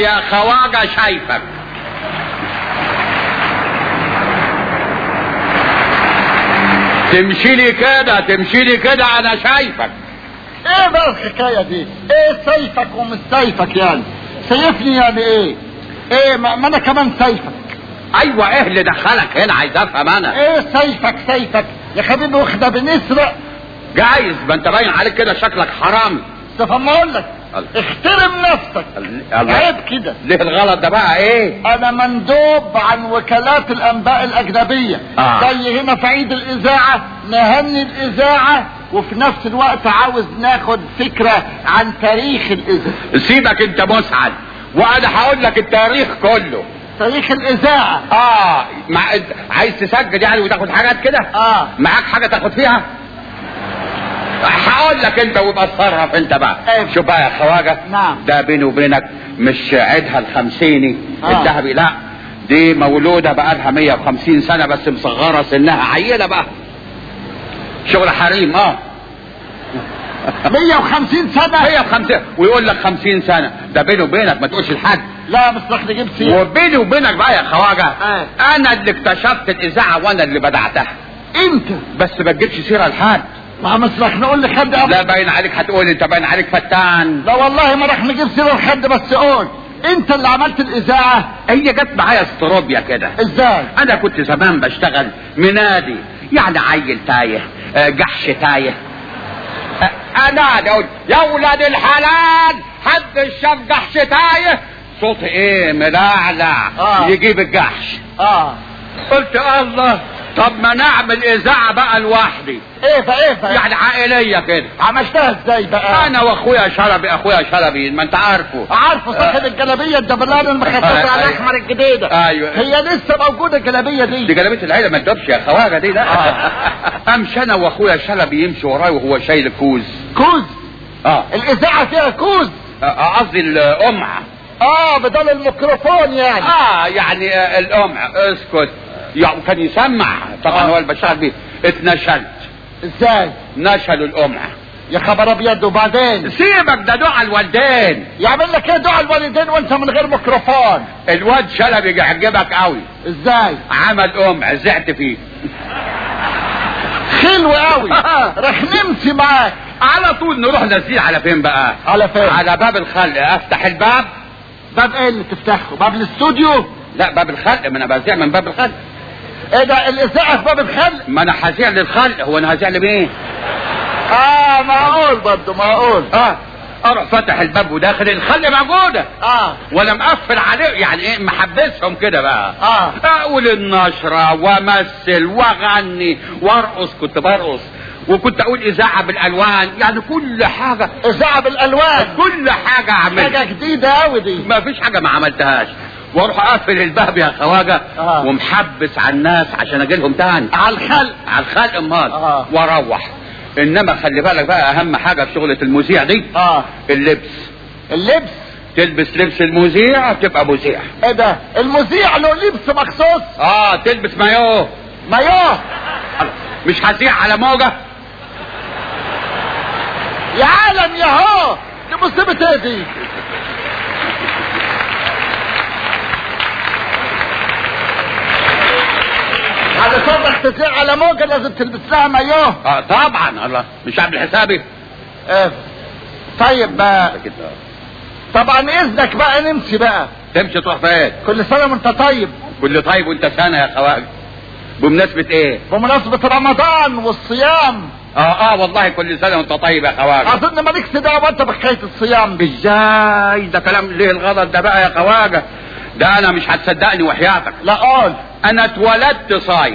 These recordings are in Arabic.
يا خواجه شايفك. تمشي لي كده انا شايفك. ايه بقى الحكايه دي؟ ايه سيفك ومش سيفك يعني؟ سيفني يعني ايه؟ ايه ما انا كمان سيفك. ايوه ايه اللي دخلك هنا؟ عايز افهم انا. ايه سيفك يا حبيبي؟ واخده بنسرق جايز، ما انت باين عليك كده شكلك حرامي. استفهم اقول لك احترم نفسك. عيب كده. ليه الغلط ده بقى؟ ايه؟ انا مندوب عن وكالات الانباء الاجنبيه. زي هنا في عيد الاذاعه نهني الاذاعه، وفي نفس الوقت عاوز ناخد فكره عن تاريخ الاذاعه. سيبك انت مسعد، وانا هقول لك التاريخ كله. تاريخ الاذاعه. عايز تسجل يعني وتاخد حاجات كده؟ معاك حاجه تاخد فيها؟ هقول لك انت ويبقى اتصرف انت بقى. شوف بقى يا خواجه. نعم. ده بيني وبينك مش عيدها الخمسيني الذهبي، لا دي مولوده بقى لها 150 سنه بس مصغره سنها عيله بقى، شغل حريم. 150 سنه. 150 ويقول لك 50 سنه. ده بيني وبينك ما تقولش لحد. لا بس رح نجيب سيره. وبيني وبينك بقى يا خواجه انا اللي اكتشفت الاذاعه وانا اللي بدعتها. انت بس ما تجيبش سيره لحد. ما مش رح نقول لحد. لا باين عليك هتقول انت، باين عليك فتان. لا والله ما رح نجيب سيره لحد، بس قول انت اللي عملت الاذاعه. هي جت معايا استروبيا كده. ازاي؟ انا كنت زمان بشتغل منادي، يعني عيل تايه، جحش تايه. انا اقول يا ولاد الحلال حد شاف جحش تايه؟ صوت ايه ملعلع يجيب الجحش. قلت الله، طب ما نعمل اذاعه بقى لوحدي. ايه بقى يعني عائليه كده. عملتها ازاي بقى؟ انا واخويا شلبي ما انت عارفه صاحب الجلابيه الدبلان المخففه على الاحمر الجديده. ايوه هي لسه موجوده الجلابيه دي جلابيه العيله ما تدوبش يا خواجه دي. لا امشي انا واخويا شلبي يمشي وراي وهو شايل الكوز. الاذاعه فيها كوز؟ قصدي القمع. بدل الميكروفون يعني. يعني القمع. اسكت يعني كان يسمع طبعا. هو اللي بشتغل بيه. اتنشلت. ازاي؟ نشلوا القمع. يا خبر ابيض. وبعدين؟ سيبك، ده دعاء الوالدين. يعمل لك ايه دعاء الوالدين وانت من غير ميكروفون؟ الواد شلبي يعجبك قوي. ازاي؟ عمل قمع زعت فيه. حلو قوي. رح نمشي معاك على طول. نروح نزيل على فين بقى؟ على فين؟ على باب الخلق. افتح الباب. باب ايه اللي تفتحه؟ باب الاستوديو؟ لا باب الخلق، ما انا بذيع من باب الخلق. ايه ده الاذاعه في باب الخلق؟ ما انا هذيع للخلق، هو انا هذيع لمين؟ معقول برضه معقول. اروح فتح الباب وداخل الخلق موجوده. ولا مقفل عليه يعني ايه، محبسهم كده بقى. اقول النشره وامثل واغني وارقص. كنت برقص وكنت اقول اذاعه بالالوان، يعني كل حاجه. اذاعه بالالوان؟ كل حاجه اعملها. حاجه جديده قوي دي. ما فيش حاجه ما عملتهاش. واروح اقفل الباب يا خواجه ومحبس على الناس عشان اجي لهم تاني. على الخلق امال. واروح. انما خلي بالك بقى اهم حاجه في شغله المذيع دي اللبس. تلبس لبس المذيع تبقى مذيع. ايه ده المذيع له لبس مخصوص؟ تلبس مايوه. مش هذيع على موجه يا عالم يا هو. دي مصيبه ايه دي؟ على صدق تذيع على موجه لازم تلبس لها مايوه. طبعا. الله مش عامل حسابي. طيب طبعا اذنك بقى نمشي بقى. تمشي تروح فين؟ كل سنه وانت طيب. كل طيب وانت سنه يا خواجه. بمناسبه ايه؟ بمناسبه رمضان والصيام. والله كل سنه وانت طيب يا خواجه. اظن مالكش دعوه انت بحكايه الصيام دي. ازاي؟ ده كلام ليه الغلط ده بقى يا خواجه؟ ده انا مش هتصدقني وحياتك. لا قول. انا اتولدت صايم.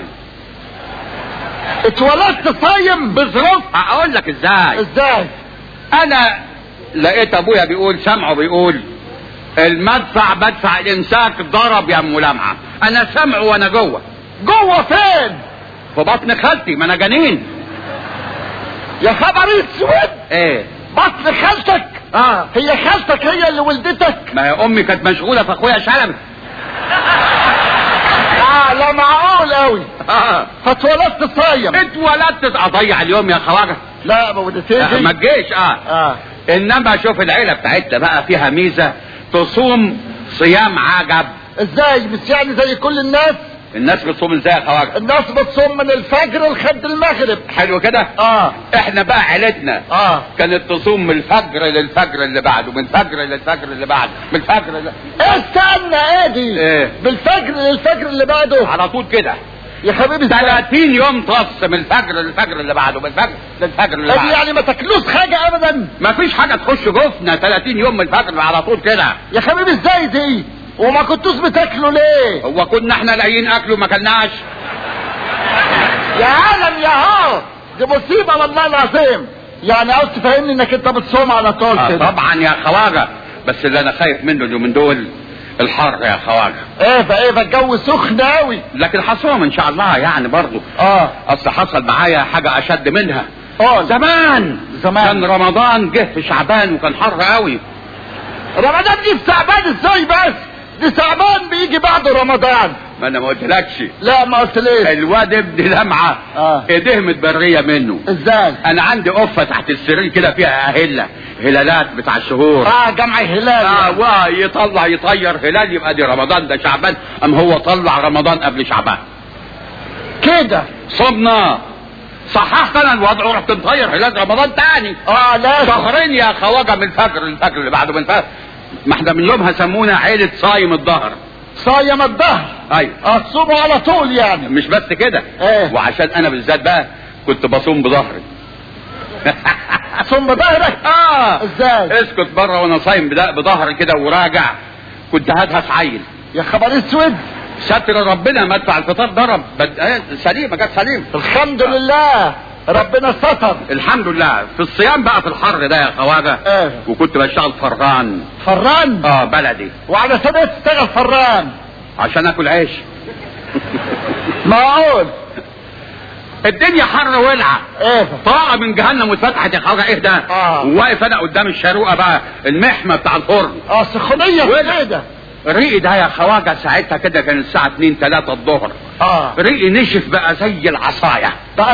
اتولدت صايم؟ بظروف. اقول لك ازاي. انا لقيت ابويا بيقول، سمعه بيقول المدفع بدفع الامساك ضرب يا ام لمعه. انا سمعه وانا جوه. جوه فين؟ في بطن خالتي، ما انا جنين. يا خبر اسود. ايه؟ بطن خالتك؟ هي خالتك هي اللي ولدتك؟ ما هي امي كانت مشغوله في اخويا شلبي. لا معقول قوي. فاتولدت صايم. اتولدت اضيع اليوم يا خواجه. لا ما ولدتيش. ما تجيش. انما شوف العيله بتاعتنا بقى فيها ميزه، تصوم صيام عجب. ازاي؟ مش يعني زي كل الناس؟ الناس بتصوم ازاي يا خواجه؟ الناس بتصوم من الفجر لحد المغرب. حلو كده. احنا بقى عيلتنا كانت تصوم من الفجر للفجر اللي بعده، من الفجر للفجر اللي بعده، من الفجر استنى ايه دي؟ بالفجر للفجر اللي بعده على طول كده يا حبيبي. 30 يوم طص من الفجر للفجر اللي بعده، من الفجر للفجر اللي بعده. يعني ما تاكلوش حاجه ابدا؟ ما فيش حاجه تخش جوفنا 30 يوم من الفجر على طول كده يا حبيبي. ازاي دي؟ وما كنتوش بتاكلوا ليه؟ هو كنا احنا لاقيين اكله ما كلناش؟ يا عالم يا هو، دي مصيبه والله العظيم. يعني عاوز تفهمني انك انت بتصوم على طول كده؟ طبعا يا خواجه، بس اللي انا خايف منه اليومين دول الحر يا خواجه. فالجو سخن قوي. لكن هصوم ان شاء الله يعني برضه. اصل حصل معايا حاجه اشد منها. زمان كان رمضان جه في شعبان وكان حر قوي. رمضان دي في شعبان ازاي بس؟ دي شعبان بيجي بعد رمضان. ما انا ما قلتلكش. لا ما قلتليش. الواد ابن لمعه ايديه متبريه منه. ازاي؟ انا عندي قفه تحت السرير كده فيها هلالات بتاع الشهور. جمع هلال. يطلع يطير هلال يبقى دي رمضان ده شعبان. هو طلع رمضان قبل شعبان كده. صبنا صححت انا الوضع ورحت مطير هلال رمضان تاني. لا شهرين يا خواجه، من الفجر للفجر اللي بعده، من الفجر. ما احنا من يومها سمونا عيلة صايم الظهر. صايم الظهر؟ ايوه. تصوموا على طول يعني؟ مش بس كده. وعشان انا بالذات بقى كنت بصوم بظهري. صوم بظهرك؟ ازاي؟ اسكت بره وانا صايم بظهري كده وراجع كنت هدهس عيل. يا خبر اسود. ستر ربنا مدفع الفطار ضرب سليمه، جت سليمه الحمد لله. ربنا ستر الحمد لله. في الصيام بقى في الحر ده يا خواجه وكنت بشتغل فران. بلدي. وعلى سبب تشتغل فران عشان اكل عيش. معقول؟ الدنيا حر ولعه. طاقه من جهنم واتفتحت يا خواجه. ايه ده؟ وواقف انا قدام الشاروقه بقى، المحمه بتاع الفرن. سخونيه كده. ريقي ده يا خواجه ساعتها كده كان الساعه 2 3 الظهر. ريقي نشف بقى زي العصايه.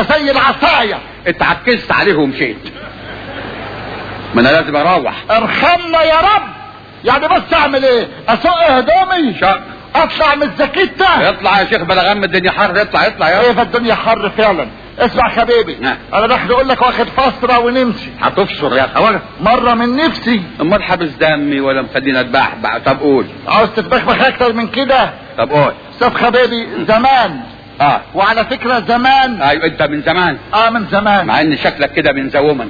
اتعكست عليه ومشيت. ما انا لازم اروح. ارحمنا يا رب. يعني بس اعمل ايه؟ اسوق هدومي؟ اطلع من الزكيتة؟ اطلع يا شيخ بلا غم، الدنيا حر. اطلع يا فالدنيا حر فعلا. اسمع حبيبي، انا راح اقول لك واخد فسره ونمشي. هتفسر يا خواجه؟ مره من نفسي. امال حابس دمي ولا مخليني اتبحبح؟ طب قول. عاوز تتبخبخ اكتر من كده؟ طب قول. شوف حبيبي، زمان وعلى فكره زمان. ايوه انت من زمان. من زمان. مع ان شكلك كده من زومن.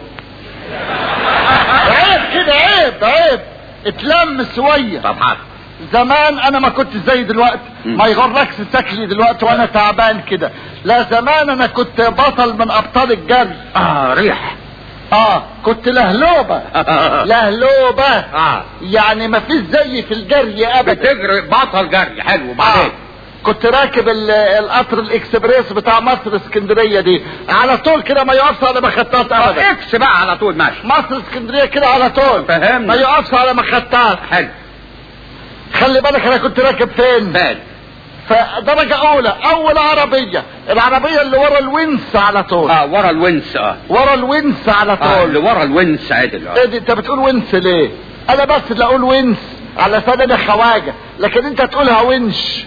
عيب كده، عيب. اتلم شويه. طب حاضر. زمان انا ما كنت زي دلوقتي. ما يغركش شكلي دلوقتي وانا تعبان كده. لا زمان انا كنت بطل من ابطال الجري. ريح. كنت لهلوبة. يعني ما فيش زي في الجري ابدا. بتجري بطل جري. حلو. وبعدين كنت راكب القطر الاكسبريس بتاع مصر اسكندريه دي على طول كده، ما يقفش على مخطات ابدا. اكس بقى على طول ماشي. مصر اسكندريه كده على طول. فهمني. ما يقفش على مخطات. حلو. خلي بالك انا كنت راكب فين؟ فدرجة اولى، اول عربية، العربية اللي ورا الونس على طول. ورا الونس. ورا الونس على طول. اللي ورا الونس عدل. ايه دي انت بتقول ونس ليه؟ انا بس اللي اقول ونس على سبب خواجة، لكن انت تقولها ونش.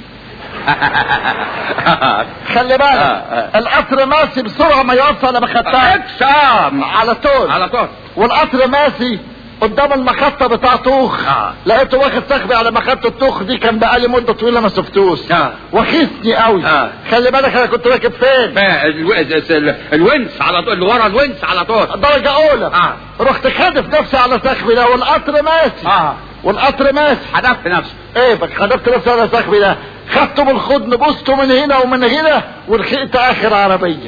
خلي بالك القطر ماشي بسرعة ما يقفش على مخطات. على طول. والقطر ماشي قدام المخطة بتاع طوخ. لقيته واخد صاحبي على مخطة الطوخ دي، كان بقالي مدة طويلة ما شفتوش. وخيسني قوي. خلي بالك انا كنت راكب فين؟ الونس على طول، اللي ورا الونس على طول. درجة اولى. رحت خادف نفسي على صاحبي ده والقطر ماشي. حدفت نفسي. خدفت نفسي على صاحبي ده، خدته من الخدن، بوسته من هنا ومن هنا، ولحقت اخر عربية.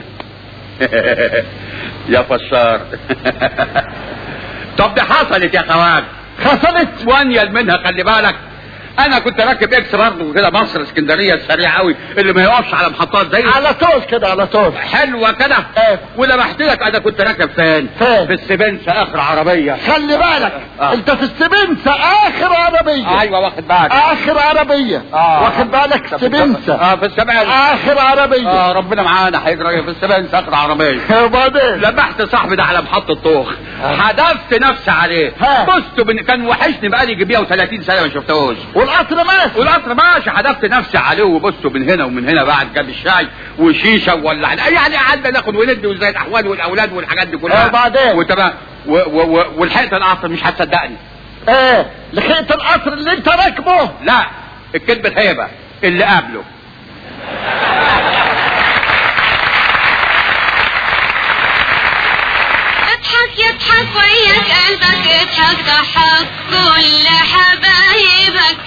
يا فشار. طب دي حصلت يا خواجه. حصلت وانيل منها. خلي بالك انا كنت راكب اكس برضه كده مصر اسكندريه السريع قوي اللي ما يقفش على محطات زي على طول كده. على طول. حلوه كده. ولمحت لك انا كنت راكب فين؟ في السبنسه اخر عربيه. خلي بالك انت في السبنسه اخر عربيه. ايوه واخد بالك. اخر عربيه. واخد بالك السبنسه. في السبنسه اخر عربيه. ربنا معانا هيجري في السبنسه اخر عربيه. وبعدين لمحت صاحبي ده على محطه طوخ. حدفت نفسي عليه. بصت كان وحشني بقالي يجي 130 سنه ما شفتهوش. والقطر ماشي حدفت نفسي عليه وبصوا من هنا ومن هنا بعد جاب الشاي وشيشه وولع يعني قعدنا ناخد وندي وزي الاحوال والاولاد والحاجات دي كلها وبعدين وتمام ولحقت القطر مش هتصدقني. لحقت القطر اللي انت راكبه؟ لا الكذبة هيبه اللي قبله. يضحك وياك قلبك، اضحك ضحك كل حبايبك،